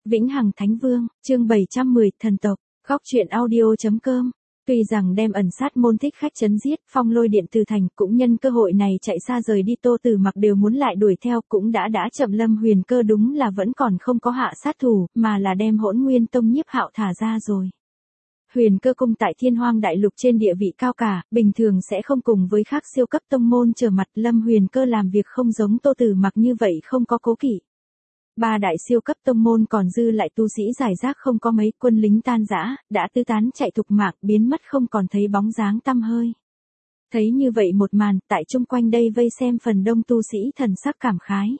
Vĩnh Hằng Thánh Vương, chương 710, thần tộc, góc truyện audio.com. Tuy rằng đem ẩn sát môn thích khách chấn giết, Phong Lôi Điện Từ Thành cũng nhân cơ hội này chạy xa rời đi, Tô Từ Mặc đều muốn lại đuổi theo, cũng đã chậm. Lâm Huyền Cơ đúng là vẫn còn không có hạ sát thủ, mà là đem Hỗn Nguyên Tông Nhiếp Hạo thả ra rồi. Huyền Cơ cung tại Thiên Hoang Đại Lục trên địa vị cao cả, bình thường sẽ không cùng với khác siêu cấp tông môn trở mặt. Lâm Huyền Cơ làm việc không giống Tô Từ Mặc như vậy, không có cố kỵ. Ba đại siêu cấp tông môn còn dư lại tu sĩ giải rác không có mấy, quân lính tan rã, đã tứ tán chạy thục mạng, biến mất không còn thấy bóng dáng tăm hơi. Thấy như vậy một màn, tại chung quanh đây vây xem phần đông tu sĩ thần sắc cảm khái.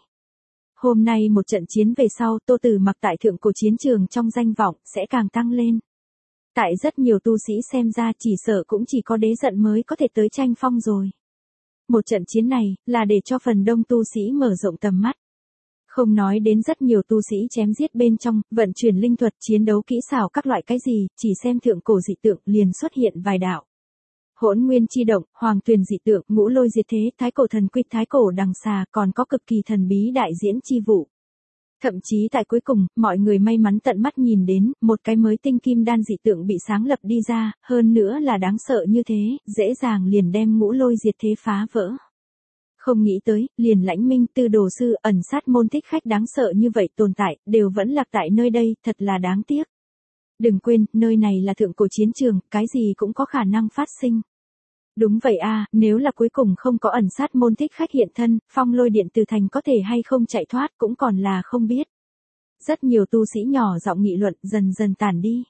Hôm nay một trận chiến về sau, Tô Từ Mặc tại thượng cổ chiến trường trong danh vọng sẽ càng tăng lên. Tại rất nhiều tu sĩ xem ra chỉ sợ cũng chỉ có đế giận mới có thể tới tranh phong rồi. Một trận chiến này là để cho phần đông tu sĩ mở rộng tầm mắt. Không nói đến rất nhiều tu sĩ chém giết bên trong, vận chuyển linh thuật, chiến đấu kỹ xảo các loại cái gì, chỉ xem thượng cổ dị tượng liền xuất hiện vài đạo. Hỗn Nguyên chi động, Hoàng Tuyền dị tượng, Ngũ Lôi diệt thế, Thái cổ thần quy, Thái cổ đằng xà, còn có cực kỳ thần bí đại diễn chi vụ. Thậm chí tại cuối cùng, mọi người may mắn tận mắt nhìn đến, một cái mới tinh kim đan dị tượng bị sáng lập đi ra, hơn nữa là đáng sợ như thế, dễ dàng liền đem Ngũ Lôi diệt thế phá vỡ. Không nghĩ tới, liền Lãnh Minh Tư đồ sư, ẩn sát môn thích khách đáng sợ như vậy tồn tại, đều vẫn lạc tại nơi đây, thật là đáng tiếc. Đừng quên, nơi này là thượng cổ chiến trường, cái gì cũng có khả năng phát sinh. Đúng vậy a, nếu là cuối cùng không có ẩn sát môn thích khách hiện thân, Phong Lôi Điện Từ Thành có thể hay không chạy thoát cũng còn là không biết. Rất nhiều tu sĩ nhỏ giọng nghị luận, dần dần tản đi.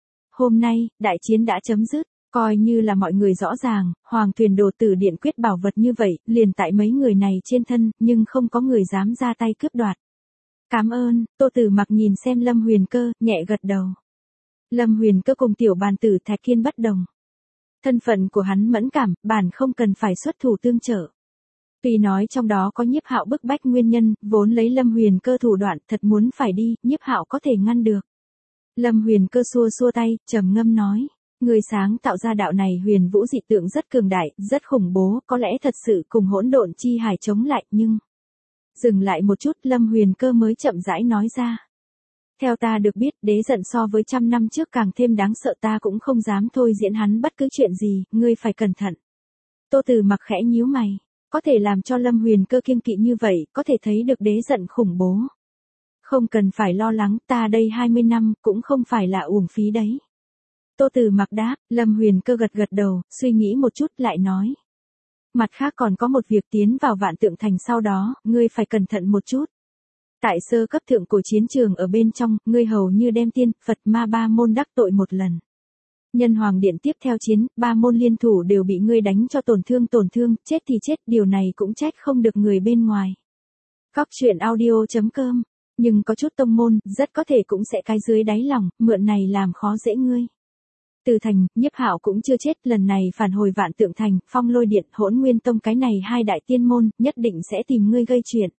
Hôm nay, đại chiến đã chấm dứt. Coi như là mọi người rõ ràng, Hoàng Tuyền Đồ Tử Điện quyết bảo vật như vậy, liền tại mấy người này trên thân, nhưng không có người dám ra tay cướp đoạt. Cảm ơn, Tô Từ Mặc nhìn xem Lâm Huyền Cơ, nhẹ gật đầu. Lâm Huyền Cơ cùng tiểu bàn tử Thạch Kiên bất đồng. Thân phận của hắn mẫn cảm, bản không cần phải xuất thủ tương trợ. Tuy nói trong đó có Nhiếp Hạo bức bách nguyên nhân, vốn lấy Lâm Huyền Cơ thủ đoạn, thật muốn phải đi, Nhiếp Hạo có thể ngăn được. Lâm Huyền Cơ xua xua tay, trầm ngâm nói. Người sáng tạo ra đạo này huyền vũ dị tượng rất cường đại, rất khủng bố, có lẽ thật sự cùng hỗn độn chi hải chống lại, nhưng... Dừng lại một chút, Lâm Huyền Cơ mới chậm rãi nói ra. Theo ta được biết, đế giận so với 100 năm trước càng thêm đáng sợ, ta cũng không dám thôi diễn hắn bất cứ chuyện gì, ngươi phải cẩn thận. Tô Từ Mặc khẽ nhíu mày, có thể làm cho Lâm Huyền Cơ kiêng kỵ như vậy, có thể thấy được đế giận khủng bố. Không cần phải lo lắng, ta đây 20 năm, cũng không phải là uổng phí đấy. Tô Từ Mặc đáp, Lâm Huyền Cơ gật đầu, suy nghĩ một chút lại nói. Mặt khác còn có một việc, tiến vào Vạn Tượng Thành sau đó, ngươi phải cẩn thận một chút. Tại sơ cấp thượng cổ chiến trường ở bên trong, ngươi hầu như đem tiên, Phật ma ba môn đắc tội một lần. Nhân Hoàng Điện tiếp theo chiến, ba môn liên thủ đều bị ngươi đánh cho tổn thương, chết thì chết, điều này cũng trách không được người bên ngoài. Góc truyện audio.com, nhưng có chút tông môn, rất có thể cũng sẽ cái dưới đáy lòng, mượn này làm khó dễ ngươi. Từ Thành, Nhiếp Hạo cũng chưa chết, lần này phản hồi Vạn Tượng Thành, Phong Lôi Điện, Hỗn Nguyên Tông, cái này hai đại tiên môn, nhất định sẽ tìm ngươi gây chuyện.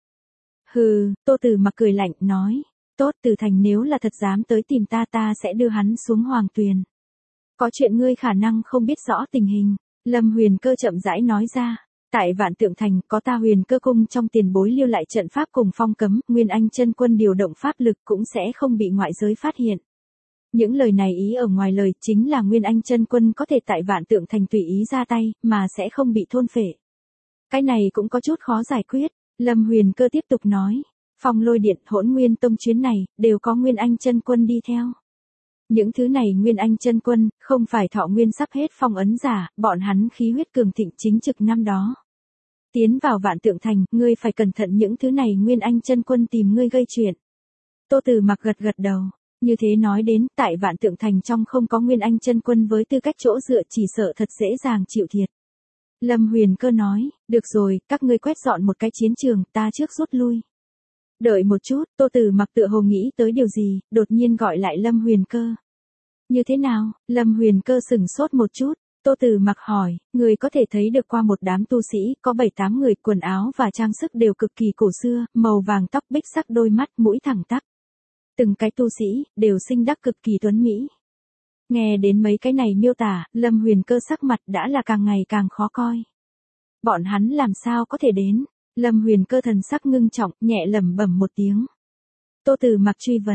Hừ, Tô Từ Mặc cười lạnh, nói, tốt, Từ Thành nếu là thật dám tới tìm ta sẽ đưa hắn xuống Hoàng Tuyền. Có chuyện ngươi khả năng không biết rõ tình hình, Lâm Huyền Cơ chậm rãi nói ra. Tại Vạn Tượng Thành, có ta Huyền Cơ cung trong tiền bối lưu lại trận pháp cùng phong cấm, Nguyên Anh chân quân điều động pháp lực cũng sẽ không bị ngoại giới phát hiện. Những lời này ý ở ngoài lời chính là Nguyên Anh chân quân có thể tại Vạn Tượng Thành tùy ý ra tay, mà sẽ không bị thôn phệ. Cái này cũng có chút khó giải quyết, Lâm Huyền Cơ tiếp tục nói. Phong Lôi Điện, Hỗn Nguyên Tông chuyến này, đều có Nguyên Anh chân quân đi theo. Những thứ này Nguyên Anh chân quân, không phải thọ nguyên sắp hết phong ấn giả, bọn hắn khí huyết cường thịnh chính trực năm đó. Tiến vào Vạn Tượng Thành, ngươi phải cẩn thận những thứ này Nguyên Anh chân quân tìm ngươi gây chuyện. Tô Từ Mặc gật đầu. Như thế nói đến, tại Vạn Tượng Thành trong không có Nguyên Anh chân quân với tư cách chỗ dựa, chỉ sợ thật dễ dàng chịu thiệt. Lâm Huyền Cơ nói, được rồi, các ngươi quét dọn một cái chiến trường, ta trước rút lui. Đợi một chút, Tô Từ Mặc tựa hồ nghĩ tới điều gì, đột nhiên gọi lại Lâm Huyền Cơ. Như thế nào? Lâm Huyền Cơ sửng sốt một chút, Tô Từ Mặc hỏi, người có thể thấy được qua một đám tu sĩ, có 7-8 người, quần áo và trang sức đều cực kỳ cổ xưa, màu vàng tóc bích sắc, đôi mắt, mũi thẳng tắp. Từng cái tu sĩ, đều xinh đắc cực kỳ tuấn mỹ. Nghe đến mấy cái này miêu tả, Lâm Huyền Cơ sắc mặt đã là càng ngày càng khó coi. Bọn hắn làm sao có thể đến? Lâm Huyền Cơ thần sắc ngưng trọng, nhẹ lẩm bẩm một tiếng. Tô Từ Mặc truy vấn,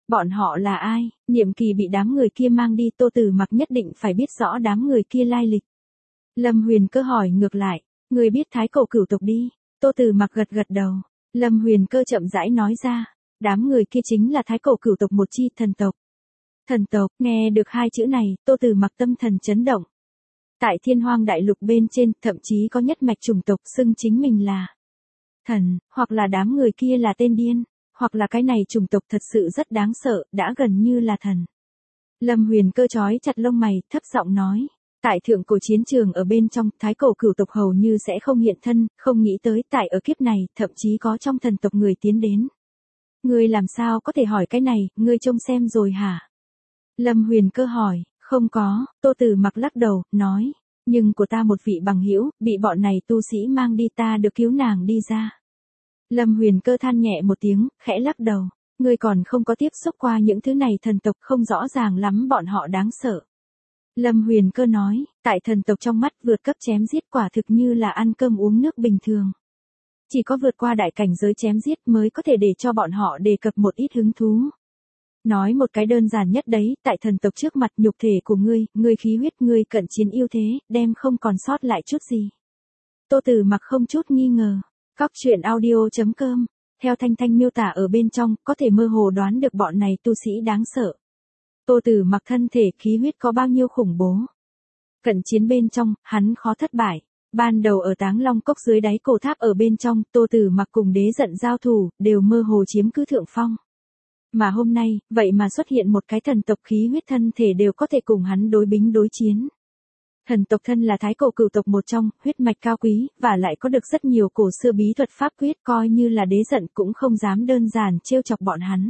Bọn họ là ai, nhiệm kỳ bị đám người kia mang đi, Tô Tử Mặc nhất định phải biết rõ đám người kia lai lịch. Lâm Huyền Cơ hỏi ngược lại, người biết Thái Cổ Cửu tộc đi. Tô Tử Mặc gật gật đầu. Lâm Huyền Cơ chậm rãi nói ra, đám người kia chính là Thái Cổ Cửu tộc một chi thần tộc. Thần tộc, nghe được hai chữ này, Tô Tử Mặc tâm thần chấn động. Tại Thiên Hoang Đại Lục bên trên, thậm chí có nhất mạch chủng tộc xưng chính mình là thần, hoặc là đám người kia là tên điên, hoặc là cái này chủng tộc thật sự rất đáng sợ, đã gần như là thần. Lâm Huyền Cơ chói chặt lông mày, thấp giọng nói, tại thượng cổ chiến trường ở bên trong, Thái Cổ Cửu tộc hầu như sẽ không hiện thân, không nghĩ tới tại ở kiếp này, thậm chí có trong thần tộc người tiến đến. Ngươi làm sao có thể hỏi cái này, ngươi trông xem rồi hả? Lâm Huyền Cơ hỏi, không có, Tô Tử Mặc lắc đầu, nói, nhưng của ta một vị bằng hữu bị bọn này tu sĩ mang đi, ta được cứu nàng đi ra. Lâm Huyền Cơ than nhẹ một tiếng, khẽ lắc đầu, ngươi còn không có tiếp xúc qua những thứ này thần tộc, không rõ ràng lắm bọn họ đáng sợ. Lâm Huyền Cơ nói, tại thần tộc trong mắt vượt cấp chém giết quả thực như là ăn cơm uống nước bình thường. Chỉ có vượt qua đại cảnh giới chém giết mới có thể để cho bọn họ đề cập một ít hứng thú. Nói một cái đơn giản nhất đấy, tại thần tộc trước mặt nhục thể của ngươi khí huyết, ngươi cận chiến ưu thế, đem không còn sót lại chút gì. Tô Tử Mặc không chút nghi ngờ. Góc truyện audio.com, theo Thanh Thanh miêu tả ở bên trong, có thể mơ hồ đoán được bọn này tu sĩ đáng sợ. Tô Tử Mặc thân thể khí huyết có bao nhiêu khủng bố. Cận chiến bên trong, hắn khó thất bại. Ban đầu ở Táng Long Cốc dưới đáy cổ tháp ở bên trong, Tô Tử Mặc cùng đế giận giao thủ, đều mơ hồ chiếm cứ thượng phong. Mà hôm nay, vậy mà xuất hiện một cái thần tộc khí huyết thân thể đều có thể cùng hắn đối bính đối chiến. Thần tộc thân là Thái Cổ Cửu tộc một trong, huyết mạch cao quý, và lại có được rất nhiều cổ xưa bí thuật pháp quyết, coi như là đế giận cũng không dám đơn giản trêu chọc bọn hắn.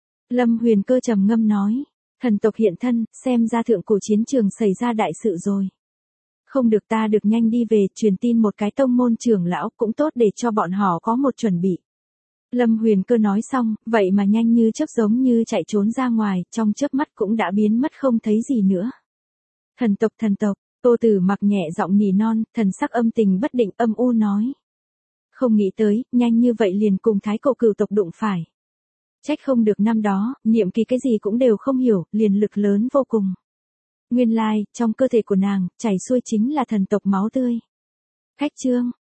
Lâm Huyền Cơ trầm ngâm nói, thần tộc hiện thân, xem ra thượng cổ chiến trường xảy ra đại sự rồi. Không được, ta được nhanh đi về, truyền tin một cái tông môn trưởng lão cũng tốt để cho bọn họ có một chuẩn bị. Lâm Huyền Cơ nói xong, vậy mà nhanh như chớp giống như chạy trốn ra ngoài, trong chớp mắt cũng đã biến mất không thấy gì nữa. Thần tộc, Tô Tử Mặc nhẹ giọng nỉ non, thần sắc âm tình bất định, âm u nói. Không nghĩ tới, nhanh như vậy liền cùng Thái Cổ Cửu tộc đụng phải. Trách không được năm đó, niệm kỳ cái gì cũng đều không hiểu, liền lực lớn vô cùng. Nguyên lai, trong cơ thể của nàng, chảy xuôi chính là thần tộc máu tươi. Khách chương.